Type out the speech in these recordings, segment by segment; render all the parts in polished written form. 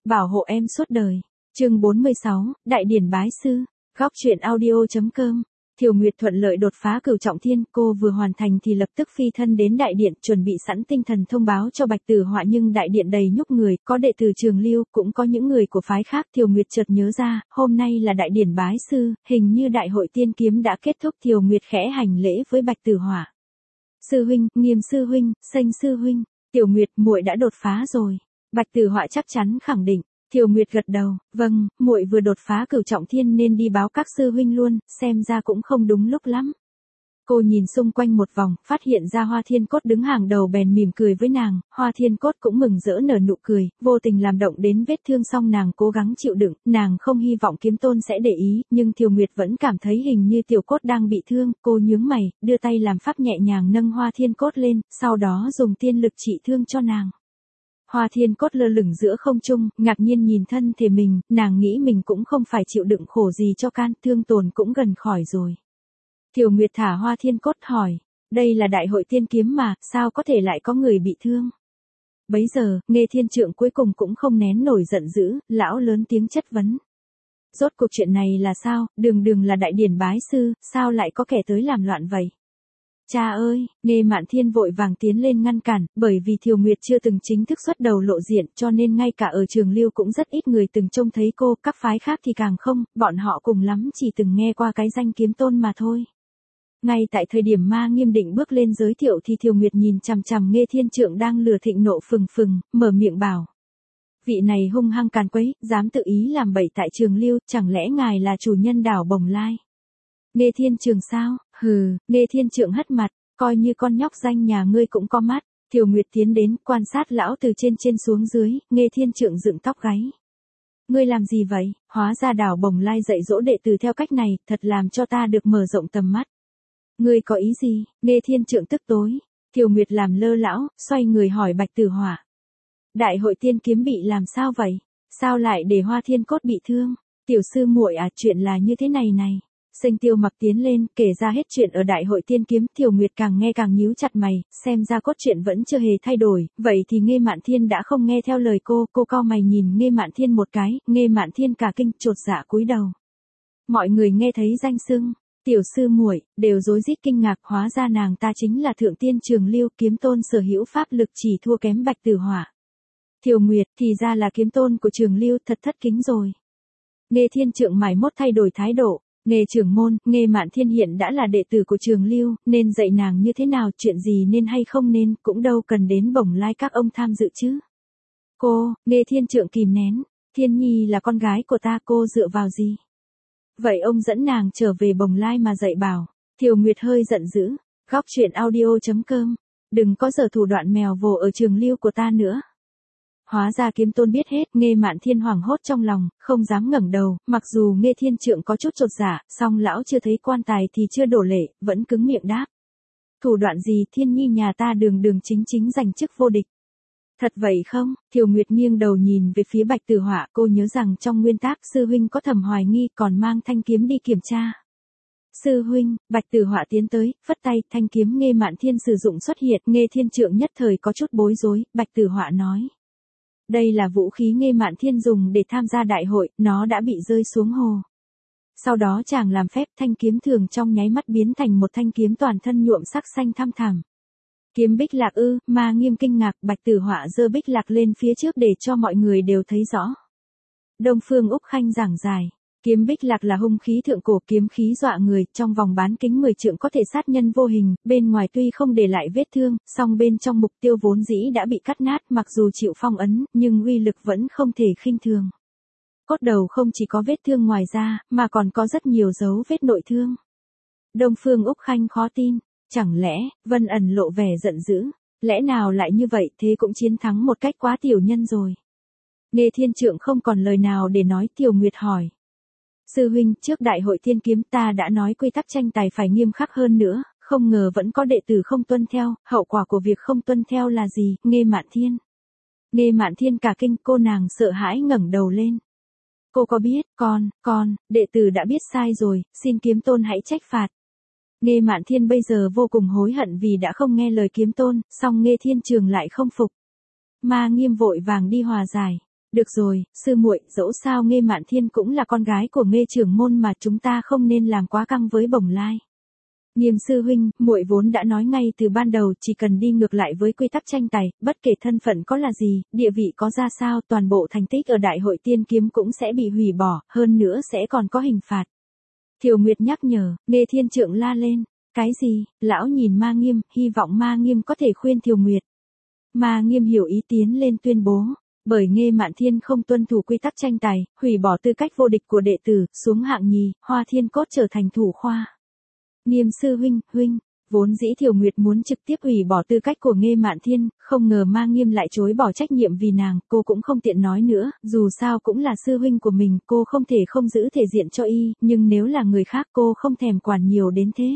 bảo hộ em suốt đời. Chương 46, Đại điển bái sư. Góc truyện audio.com. Thiều Nguyệt thuận lợi đột phá cửu trọng thiên, cô vừa hoàn thành thì lập tức phi thân đến đại điện, chuẩn bị sẵn tinh thần thông báo cho Bạch Tử Họa, nhưng đại điện đầy nhúc người, có đệ tử Trường Lưu, cũng có những người của phái khác. Thiều Nguyệt chợt nhớ ra, hôm nay là đại điển bái sư, hình như đại hội tiên kiếm đã kết thúc. Thiều Nguyệt khẽ hành lễ với Bạch Tử Họa. Sư huynh, Nghiêm sư huynh, Sanh sư huynh. Tiểu Nguyệt, muội đã đột phá rồi. Bạch Tử Họa chắc chắn khẳng định. Thiều Nguyệt gật đầu, vâng, muội vừa đột phá cửu trọng thiên nên đi báo các sư huynh luôn, xem ra cũng không đúng lúc lắm. Cô nhìn xung quanh một vòng, phát hiện ra Hoa Thiên Cốt đứng hàng đầu bèn mỉm cười với nàng. Hoa Thiên Cốt cũng mừng rỡ nở nụ cười, vô tình làm động đến vết thương, song nàng cố gắng chịu đựng, nàng không hy vọng Kiếm Tôn sẽ để ý, nhưng Thiều Nguyệt vẫn cảm thấy hình như Tiểu Cốt đang bị thương. Cô nhướng mày, đưa tay làm pháp nhẹ nhàng nâng Hoa Thiên Cốt lên, sau đó dùng tiên lực trị thương cho nàng. Hoa Thiên Cốt lơ lửng giữa không trung, ngạc nhiên nhìn thân thể mình, nàng nghĩ mình cũng không phải chịu đựng khổ gì cho can, thương tổn cũng gần khỏi rồi. Thiều Nguyệt thả Hoa Thiên Cốt hỏi, đây là đại hội tiên kiếm mà, sao có thể lại có người bị thương? Bấy giờ, Nghê Thiên Trượng cuối cùng cũng không nén nổi giận dữ, lão lớn tiếng chất vấn. Rốt cuộc chuyện này là sao, đường là đại điển bái sư, sao lại có kẻ tới làm loạn vậy? Cha ơi, Nghê Mạn Thiên vội vàng tiến lên ngăn cản, bởi vì Thiều Nguyệt chưa từng chính thức xuất đầu lộ diện, cho nên ngay cả ở Trường Lưu cũng rất ít người từng trông thấy cô, các phái khác thì càng không, bọn họ cùng lắm chỉ từng nghe qua cái danh Kiếm Tôn mà thôi. Ngay tại thời điểm Ma Nghiêm định bước lên giới thiệu thì Thiều Nguyệt nhìn chằm chằm Nghê Thiên Trượng đang lửa thịnh nộ phừng phừng, mở miệng bảo. Vị này hung hăng càn quấy, dám tự ý làm bậy tại Trường Lưu, chẳng lẽ ngài là chủ nhân đảo Bồng Lai? Nghê Thiên Trường sao? Hừ, Nghê Thiên Trượng hất mặt, coi như con nhóc danh nhà ngươi cũng có mắt. Thiều Nguyệt tiến đến, quan sát lão từ trên xuống dưới, Nghê Thiên Trượng dựng tóc gáy. Ngươi làm gì vậy? Hóa ra đảo Bồng Lai dạy dỗ đệ tử theo cách này, thật làm cho ta được mở rộng tầm mắt. Ngươi có ý gì? Nghê Thiên Trượng tức tối. Thiều Nguyệt làm lơ lão, xoay người hỏi Bạch Tử Họa. Đại hội tiên kiếm bị làm sao vậy? Sao lại để Hoa Thiên Cốt bị thương? Tiểu sư muội à, chuyện là như thế này này. Sênh Tiêu Mặc tiến lên, kể ra hết chuyện ở đại hội tiên kiếm. Thiều Nguyệt càng nghe càng nhíu chặt mày, xem ra cốt truyện vẫn chưa hề thay đổi, vậy thì Nghê Mạn Thiên đã không nghe theo lời cô cau mày nhìn Nghê Mạn Thiên một cái, Nghê Mạn Thiên cả kinh, chột dạ cúi đầu. Mọi người nghe thấy danh xưng tiểu sư muội đều rối rít kinh ngạc, hóa ra nàng ta chính là Thượng Tiên Trường Lưu, Kiếm Tôn sở hữu pháp lực chỉ thua kém Bạch Tử Họa. Thiều Nguyệt, thì ra là Kiếm Tôn của Trường Lưu, thật thất kính rồi. Nghê Thiên Trượng mải mốt thay đổi thái độ. Nghê trưởng môn, Nghê Mạn Thiên hiện đã là đệ tử của Trường Lưu, nên dạy nàng như thế nào, chuyện gì nên hay không nên, cũng đâu cần đến Bồng Lai các ông tham dự chứ. Cô, Nghê Thiên Trượng kìm nén, Thiên Nhi là con gái của ta, cô dựa vào gì? Vậy ông dẫn nàng trở về Bồng Lai mà dạy bảo. Thiều Nguyệt hơi giận dữ. Góc truyện audio.com. Đừng có giở thủ đoạn mèo vồ ở Trường Lưu của ta nữa. Hóa ra Kiếm Tôn biết hết. Nghê Mạn Thiên hoảng hốt trong lòng, không dám ngẩng đầu, mặc dù Nghê Thiên Trượng có chút chột dạ, song lão chưa thấy quan tài thì chưa đổ lệ, vẫn cứng miệng đáp. Thủ đoạn gì? Thiên Nhi nhà ta đường chính giành chức vô địch. Thật vậy không? Thiều Nguyệt nghiêng đầu nhìn về phía Bạch Tử Họa, cô nhớ rằng trong nguyên tác sư huynh có thầm hoài nghi, còn mang thanh kiếm đi kiểm tra. Sư huynh, Bạch Tử Họa tiến tới, phất tay, thanh kiếm Nghê Mạn Thiên sử dụng xuất hiện. Nghê Thiên Trượng nhất thời có chút bối rối. Bạch Tử Họa nói. Đây là vũ khí Nghê Mạn Thiên dùng để tham gia đại hội, nó đã bị rơi xuống hồ. Sau đó chàng làm phép, thanh kiếm thường trong nháy mắt biến thành một thanh kiếm toàn thân nhuộm sắc xanh thăm thẳm. Kiếm Bích Lạc ư? Ma Nghiêm kinh ngạc. Bạch Tử Họa giơ Bích Lạc lên phía trước để cho mọi người đều thấy rõ. Đông Phương Úc Khanh giảng giải. Kiếm Bích Lạc là hung khí thượng cổ, kiếm khí dọa người, trong vòng bán kính 10 trượng có thể sát nhân vô hình, bên ngoài tuy không để lại vết thương, song bên trong mục tiêu vốn dĩ đã bị cắt nát, mặc dù chịu phong ấn, nhưng uy lực vẫn không thể khinh thường. Cốt đầu không chỉ có vết thương ngoài da, mà còn có rất nhiều dấu vết nội thương. Đông Phương Úc Khanh khó tin. Chẳng lẽ, Vân Ẩn lộ vẻ giận dữ, lẽ nào lại như vậy, thế cũng chiến thắng một cách quá tiểu nhân rồi. Nghê Thiên Trượng không còn lời nào để nói. Thiều Nguyệt hỏi. Sư huynh, trước đại hội tiên kiếm ta đã nói quy tắc tranh tài phải nghiêm khắc hơn nữa, không ngờ vẫn có đệ tử không tuân theo, hậu quả của việc không tuân theo là gì? Nghê Mạn Thiên. Nghê Mạn Thiên cả kinh, cô nàng sợ hãi ngẩng đầu lên. Cô có biết, đệ tử đã biết sai rồi, xin Kiếm Tôn hãy trách phạt. Nghê Mạn Thiên bây giờ vô cùng hối hận vì đã không nghe lời Kiếm Tôn, song Nghê Thiên Trường lại không phục. Ma Nghiêm vội vàng đi hòa giải. Được rồi, sư muội, dẫu sao Nghê Mạn Thiên cũng là con gái của Nghê trưởng môn mà chúng ta không nên làm quá căng với Bồng Lai. Nghiêm sư huynh, muội vốn đã nói ngay từ ban đầu, chỉ cần đi ngược lại với quy tắc tranh tài, bất kể thân phận có là gì, địa vị có ra sao, toàn bộ thành tích ở đại hội tiên kiếm cũng sẽ bị hủy bỏ, hơn nữa sẽ còn có hình phạt. Thiều Nguyệt nhắc nhở, Nghê Thiên Trượng la lên, cái gì? Lão nhìn Ma Nghiêm, hy vọng Ma Nghiêm có thể khuyên Thiều Nguyệt. Ma Nghiêm hiểu ý tiến lên tuyên bố. Bởi Nghê Mạn Thiên không tuân thủ quy tắc tranh tài, hủy bỏ tư cách vô địch của đệ tử, xuống hạng nhì, Hoa Thiên Cốt trở thành thủ khoa. Nghiêm sư huynh, vốn dĩ Thiều Nguyệt muốn trực tiếp hủy bỏ tư cách của Nghê Mạn Thiên, không ngờ Ma Nghiêm lại chối bỏ trách nhiệm vì nàng, cô cũng không tiện nói nữa, dù sao cũng là sư huynh của mình, cô không thể không giữ thể diện cho y, nhưng nếu là người khác cô không thèm quản nhiều đến thế.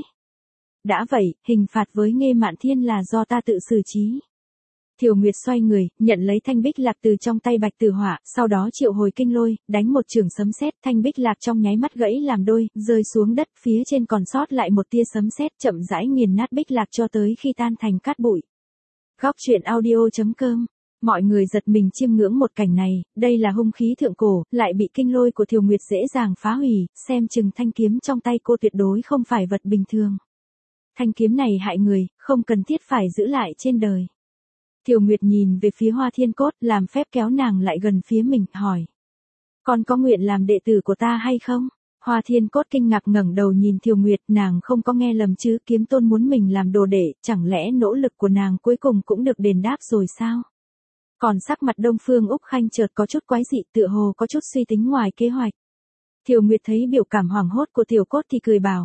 Đã vậy, hình phạt với Nghê Mạn Thiên là do ta tự xử trí. Thiều Nguyệt xoay người, nhận lấy thanh bích lạc từ trong tay Bạch Tử Họa, sau đó triệu hồi kinh lôi, đánh một chưởng sấm sét, thanh bích lạc trong nháy mắt gãy làm đôi, rơi xuống đất, phía trên còn sót lại một tia sấm sét, chậm rãi nghiền nát bích lạc cho tới khi tan thành cát bụi. Góc truyện audio.com. Mọi người giật mình chiêm ngưỡng một cảnh này, đây là hung khí thượng cổ, lại bị kinh lôi của Thiều Nguyệt dễ dàng phá hủy, xem chừng thanh kiếm trong tay cô tuyệt đối không phải vật bình thường. Thanh kiếm này hại người, không cần thiết phải giữ lại trên đời. Thiều Nguyệt nhìn về phía Hoa Thiên Cốt, làm phép kéo nàng lại gần phía mình, hỏi. Con có nguyện làm đệ tử của ta hay không? Hoa Thiên Cốt kinh ngạc ngẩng đầu nhìn Thiều Nguyệt, nàng không có nghe lầm chứ, kiếm tôn muốn mình làm đồ đệ, chẳng lẽ nỗ lực của nàng cuối cùng cũng được đền đáp rồi sao? Còn sắc mặt Đông Phương Úc Khanh chợt có chút quái dị, tựa hồ có chút suy tính ngoài kế hoạch. Thiều Nguyệt thấy biểu cảm hoảng hốt của Tiểu Cốt thì cười bảo.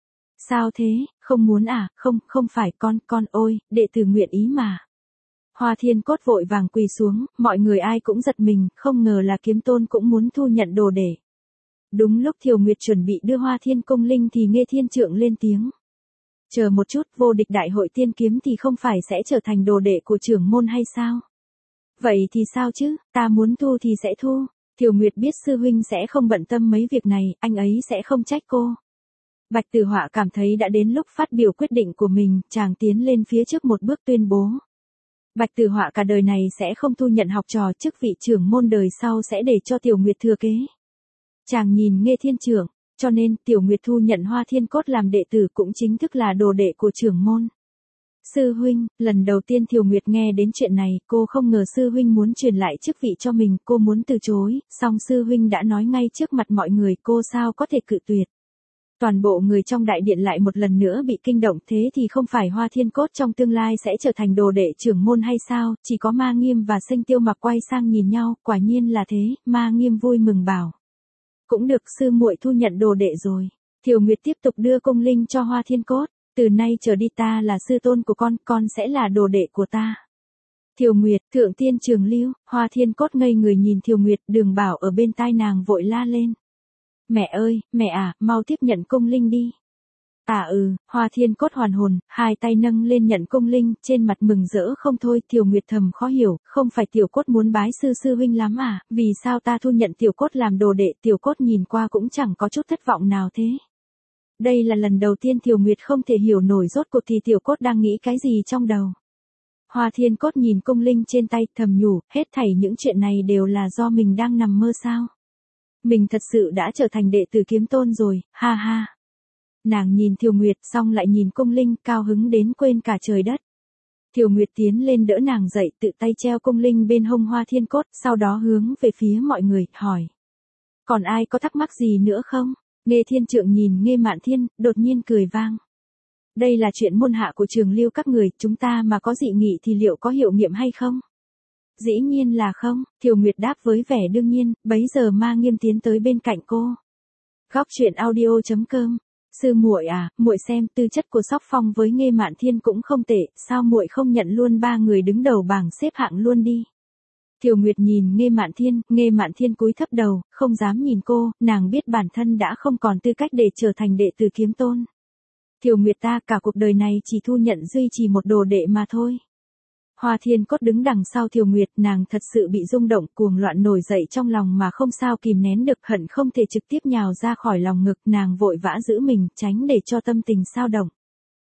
Sao thế, không muốn à, không phải con ôi, đệ tử nguyện ý mà. Hoa Thiên Cốt vội vàng quỳ xuống, mọi người ai cũng giật mình, không ngờ là kiếm tôn cũng muốn thu nhận đồ đệ. Đúng lúc Thiều Nguyệt chuẩn bị đưa Hoa Thiên Công Linh thì Nghê Thiên Trượng lên tiếng. Chờ một chút, vô địch đại hội tiên kiếm thì không phải sẽ trở thành đồ đệ của trưởng môn hay sao? Vậy thì sao chứ, ta muốn thu thì sẽ thu. Thiều Nguyệt biết sư huynh sẽ không bận tâm mấy việc này, anh ấy sẽ không trách cô. Bạch Tử Họa cảm thấy đã đến lúc phát biểu quyết định của mình, chàng tiến lên phía trước một bước tuyên bố. Bạch Tử Họa cả đời này sẽ không thu nhận học trò, chức vị trưởng môn đời sau sẽ để cho Tiểu Nguyệt thừa kế. Chàng nhìn Nghê Thiên Trượng, cho nên Tiểu Nguyệt thu nhận Hoa Thiên Cốt làm đệ tử cũng chính thức là đồ đệ của trưởng môn. Sư huynh, lần đầu tiên Thiều Nguyệt nghe đến chuyện này, cô không ngờ sư huynh muốn truyền lại chức vị cho mình, cô muốn từ chối, song sư huynh đã nói ngay trước mặt mọi người, cô sao có thể cự tuyệt. Toàn bộ người trong đại điện lại một lần nữa bị kinh động, thế thì không phải Hoa Thiên Cốt trong tương lai sẽ trở thành đồ đệ trưởng môn hay sao? Chỉ có Ma Nghiêm và Sinh Tiêu Mặc quay sang nhìn nhau, quả nhiên là thế, Ma Nghiêm vui mừng bảo. Cũng được, sư muội thu nhận đồ đệ rồi. Thiều Nguyệt tiếp tục đưa cung linh cho Hoa Thiên Cốt, từ nay trở đi ta là sư tôn của con sẽ là đồ đệ của ta. Thiều Nguyệt, Thượng Tiên Trường Lưu, Hoa Thiên Cốt ngây người nhìn Thiều Nguyệt, Đường Bảo ở bên tai nàng vội la lên. Mẹ ơi, mẹ à, mau tiếp nhận cung linh đi. Hoa Thiên Cốt hoàn hồn, hai tay nâng lên nhận cung linh, trên mặt mừng rỡ không thôi. Thiều Nguyệt thầm khó hiểu, không phải Tiểu Cốt muốn bái sư huynh lắm à, vì sao ta thu nhận Tiểu Cốt làm đồ đệ? Tiểu Cốt nhìn qua cũng chẳng có chút thất vọng nào thế. Đây là lần đầu tiên Thiều Nguyệt không thể hiểu nổi rốt cuộc thì Tiểu Cốt đang nghĩ cái gì trong đầu. Hoa Thiên Cốt nhìn cung linh trên tay, thầm nhủ, hết thảy những chuyện này đều là do mình đang nằm mơ sao? Mình thật sự đã trở thành đệ tử kiếm tôn rồi, ha ha. Nàng nhìn Thiều Nguyệt xong lại nhìn cung linh, cao hứng đến quên cả trời đất. Thiều Nguyệt tiến lên đỡ nàng dậy, tự tay treo cung linh bên hông Hoa Thiên Cốt, sau đó hướng về phía mọi người, hỏi. Còn ai có thắc mắc gì nữa không? Nghê Thiên Trượng nhìn Nghê Mạn Thiên, đột nhiên cười vang. Đây là chuyện môn hạ của Trường Lưu các người, chúng ta mà có dị nghị thì liệu có hiệu nghiệm hay không? Dĩ nhiên là không, Thiều Nguyệt đáp với vẻ đương nhiên, bấy giờ Ma Nghiêm tiến tới bên cạnh cô. Góc truyện audio.com. Sư muội à, muội xem tư chất của Sóc Phong với Nghê Mạn Thiên cũng không tệ, sao muội không nhận luôn ba người đứng đầu bảng xếp hạng luôn đi. Thiều Nguyệt nhìn Nghê Mạn Thiên cúi thấp đầu, không dám nhìn cô, nàng biết bản thân đã không còn tư cách để trở thành đệ tử kiếm tôn. Thiều Nguyệt ta cả cuộc đời này chỉ thu nhận duy trì một đồ đệ mà thôi. Hoa Thiên Cốt đứng đằng sau Thiều Nguyệt, nàng thật sự bị rung động, cuồng loạn nổi dậy trong lòng mà không sao kìm nén được, hận không thể trực tiếp nhào ra khỏi lòng ngực, nàng vội vã giữ mình, tránh để cho tâm tình xao động.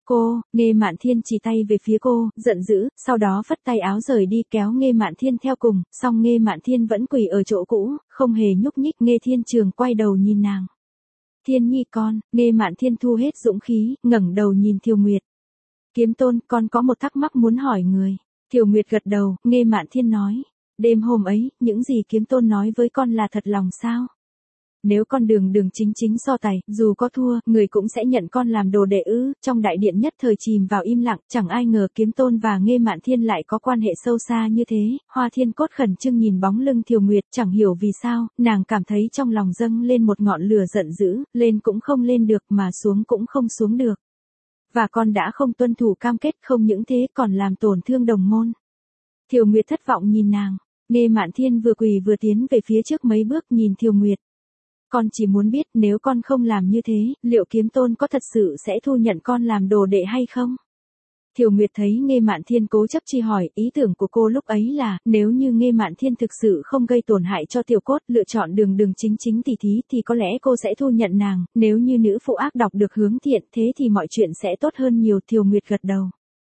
Nghê Mạn Thiên chỉ tay về phía cô, giận dữ, sau đó phất tay áo rời đi kéo Nghê Mạn Thiên theo cùng, song Nghê Mạn Thiên vẫn quỳ ở chỗ cũ, không hề nhúc nhích. Nghê Thiên Trường quay đầu nhìn nàng. Thiên Nhi con, Nghê Mạn Thiên thu hết dũng khí, ngẩng đầu nhìn Thiều Nguyệt. Kiếm Tôn, con có một thắc mắc muốn hỏi người. Thiều Nguyệt gật đầu, Nghê Mạn Thiên nói. Đêm hôm ấy, những gì Kiếm Tôn nói với con là thật lòng sao? Nếu con đường đường chính chính so tài, dù có thua, người cũng sẽ nhận con làm đồ đệ ư? Trong đại điện nhất thời chìm vào im lặng, chẳng ai ngờ Kiếm Tôn và Nghê Mạn Thiên lại có quan hệ sâu xa như thế. Hoa Thiên Cốt khẩn trương nhìn bóng lưng Thiều Nguyệt, chẳng hiểu vì sao, nàng cảm thấy trong lòng dâng lên một ngọn lửa giận dữ, lên cũng không lên được mà xuống cũng không xuống được. Và con đã không tuân thủ cam kết, không những thế còn làm tổn thương đồng môn. Thiều Nguyệt thất vọng nhìn nàng. Nghê Mạn Thiên vừa quỳ vừa tiến về phía trước mấy bước nhìn Thiều Nguyệt. Con chỉ muốn biết nếu con không làm như thế, liệu Kiếm Tôn có thật sự sẽ thu nhận con làm đồ đệ hay không? Thiều Nguyệt thấy Nghê Mạn Thiên cố chấp chi hỏi, ý tưởng của cô lúc ấy là, nếu như Nghê Mạn Thiên thực sự không gây tổn hại cho Tiểu Cốt, lựa chọn đường đường chính chính tỉ thí thì có lẽ cô sẽ thu nhận nàng, nếu như nữ phụ ác độc được hướng thiện thế thì mọi chuyện sẽ tốt hơn nhiều. Thiều Nguyệt gật đầu.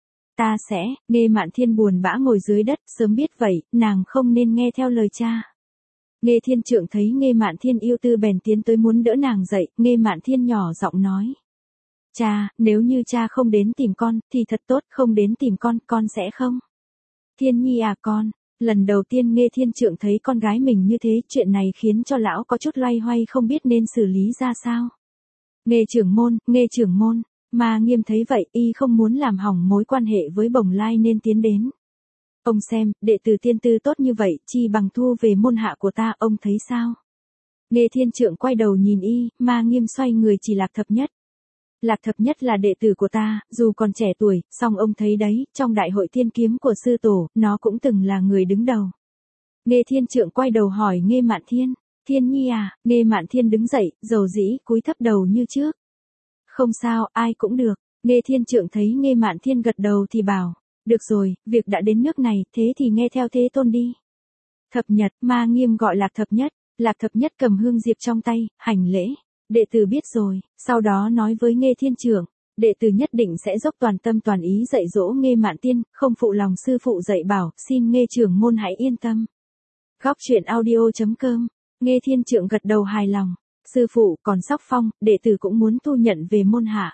Ta sẽ, Nghê Mạn Thiên buồn bã ngồi dưới đất, sớm biết vậy, nàng không nên nghe theo lời cha. Nghê Thiên Trượng thấy Nghê Mạn Thiên yêu tư bèn tiến tới muốn đỡ nàng dậy, Nghê Mạn Thiên nhỏ giọng nói. Cha, nếu như cha không đến tìm con, thì thật tốt, không đến tìm con sẽ không. Thiên Nhi à con, lần đầu tiên Nghê Thiên Trượng thấy con gái mình như thế, chuyện này khiến cho lão có chút loay hoay không biết nên xử lý ra sao. Nghê trưởng môn, mà Nghiêm thấy vậy, y không muốn làm hỏng mối quan hệ với Bồng Lai nên tiến đến. Ông xem, đệ tử tiên tư tốt như vậy, chi bằng thu về môn hạ của ta, ông thấy sao? Nghê Thiên Trượng quay đầu nhìn y, mà Nghiêm xoay người chỉ Lạc Thập Nhất. Lạc Thập Nhất là đệ tử của ta, dù còn trẻ tuổi, song ông thấy đấy, trong đại hội thiên kiếm của sư tổ, nó cũng từng là người đứng đầu. Nghê Thiên Trượng quay đầu hỏi Nghê Mạn Thiên. Thiên Nhi à? Nghê Mạn Thiên đứng dậy, dầu dĩ, cúi thấp đầu như trước. Không sao, ai cũng được. Nghê Thiên Trượng thấy Nghê Mạn Thiên gật đầu thì bảo. Được rồi, việc đã đến nước này, thế thì nghe theo Thế Tôn đi. Thập Nhật, Ma Nghiêm gọi Lạc Thập Nhất. Lạc Thập Nhất cầm hương diệp trong tay, hành lễ. Đệ tử biết rồi, sau đó nói với Nghê Thiên Trượng. Đệ tử nhất định sẽ dốc toàn tâm toàn ý dạy dỗ Nghê Mạn Thiên, không phụ lòng sư phụ dạy bảo, xin Nghê trưởng môn hãy yên tâm. Góc truyện audio.com. Nghê Thiên Trượng gật đầu hài lòng. Sư phụ, còn Sóc Phong, đệ tử cũng muốn thu nhận về môn hạ.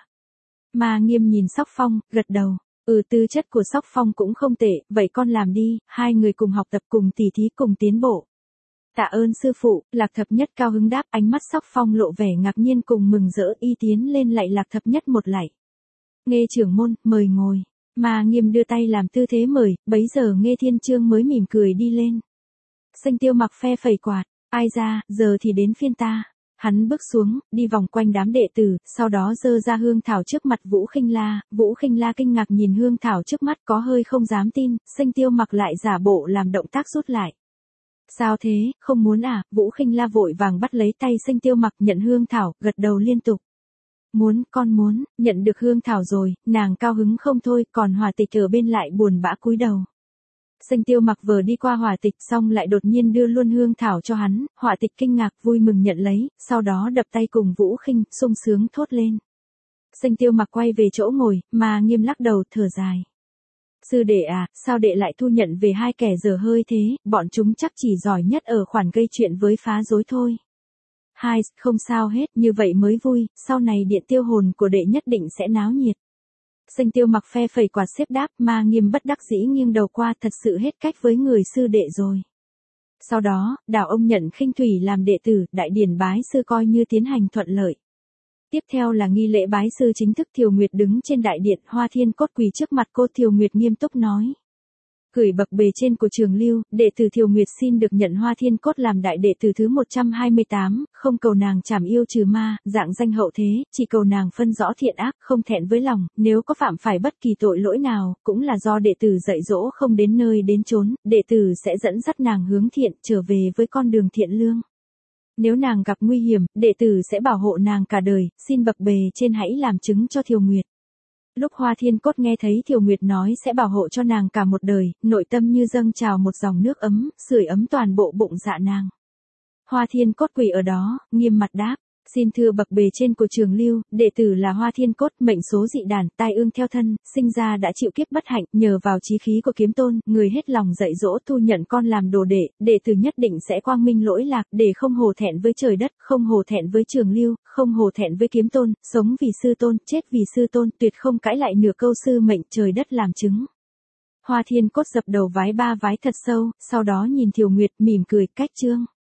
Ma Nghiêm nhìn Sóc Phong, gật đầu. Tư chất của Sóc Phong cũng không tệ, vậy con làm đi, hai người cùng học tập cùng tỉ thí cùng tiến bộ. Tạ ơn sư phụ, Lạc Thập Nhất cao hứng đáp, ánh mắt Sóc Phong lộ vẻ ngạc nhiên cùng mừng rỡ, y tiến lên lạy Lạc Thập Nhất một lạy. Nghê trưởng môn, mời ngồi. Ma Nghiêm đưa tay làm tư thế mời, bấy giờ Nghê Thiên Trương mới mỉm cười đi lên. Xanh Tiêu Mặc phe phẩy quạt, ai ra, giờ thì đến phiên ta. Hắn bước xuống, đi vòng quanh đám đệ tử, sau đó giơ ra hương thảo trước mặt Vũ Khinh La. Vũ Khinh La kinh ngạc nhìn hương thảo trước mắt có hơi không dám tin, Xanh Tiêu Mặc lại giả bộ làm động tác rút lại. Sao thế, không muốn à? Vũ Khinh La vội vàng bắt lấy tay Xanh Tiêu Mặc nhận hương thảo, gật đầu liên tục. Muốn, con muốn, nhận được hương thảo rồi, nàng cao hứng không thôi, còn Hỏa Tịch ở bên lại buồn bã cúi đầu. Xanh Tiêu Mặc vừa đi qua Hỏa Tịch xong lại đột nhiên đưa luôn hương thảo cho hắn, Hỏa Tịch kinh ngạc vui mừng nhận lấy, sau đó đập tay cùng Vũ Khinh, sung sướng thốt lên. Xanh Tiêu Mặc quay về chỗ ngồi, mà Nghiêm lắc đầu thở dài. Sư đệ à, sao đệ lại thu nhận về hai kẻ dở hơi thế, bọn chúng chắc chỉ giỏi nhất ở khoản gây chuyện với phá rối thôi. Không sao hết, như vậy mới vui, sau này điện tiêu hồn của đệ nhất định sẽ náo nhiệt. Xanh Tiêu Mặc phe phẩy quạt xếp đáp, Ma Nghiêm bất đắc dĩ nghiêng đầu qua, thật sự hết cách với người sư đệ rồi. Sau đó, đào ông nhận Khinh Thủy làm đệ tử, đại điển bái sư coi như tiến hành thuận lợi. Tiếp theo là nghi lễ bái sư chính thức. Thiều Nguyệt đứng trên đại điện, Hoa Thiên Cốt quỳ trước mặt cô. Thiều Nguyệt nghiêm túc nói. Gửi bậc bề trên của Trường Lưu, đệ tử Thiều Nguyệt xin được nhận Hoa Thiên Cốt làm đại đệ tử thứ 128, không cầu nàng trảm yêu trừ ma, dạng danh hậu thế, chỉ cầu nàng phân rõ thiện ác, không thẹn với lòng, nếu có phạm phải bất kỳ tội lỗi nào, cũng là do đệ tử dạy dỗ không đến nơi đến chốn, đệ tử sẽ dẫn dắt nàng hướng thiện, trở về với con đường thiện lương. Nếu nàng gặp nguy hiểm, đệ tử sẽ bảo hộ nàng cả đời, xin bậc bề trên hãy làm chứng cho Thiều Nguyệt. Lúc Hoa Thiên Cốt nghe thấy Thiều Nguyệt nói sẽ bảo hộ cho nàng cả một đời, nội tâm như dâng trào một dòng nước ấm, sưởi ấm toàn bộ bụng dạ nàng. Hoa Thiên Cốt quỳ ở đó, nghiêm mặt đáp, Xin thưa bậc bề trên của Trường Lưu, đệ tử là Hoa Thiên Cốt, mệnh số dị đàn, tai ương theo thân, sinh ra đã chịu kiếp bất hạnh, nhờ vào chí khí của Kiếm Tôn, người hết lòng dạy dỗ thu nhận con làm đồ đệ tử nhất định sẽ quang minh lỗi lạc, để không hổ thẹn với trời đất, không hổ thẹn với Trường Lưu, không hổ thẹn với Kiếm Tôn, sống vì sư tôn, chết vì sư tôn, tuyệt không cãi lại nửa câu sư mệnh, trời đất làm chứng. Hoa Thiên Cốt dập đầu vái 3 vái thật sâu, sau đó nhìn Thiều Nguyệt mỉm cười, cách chương.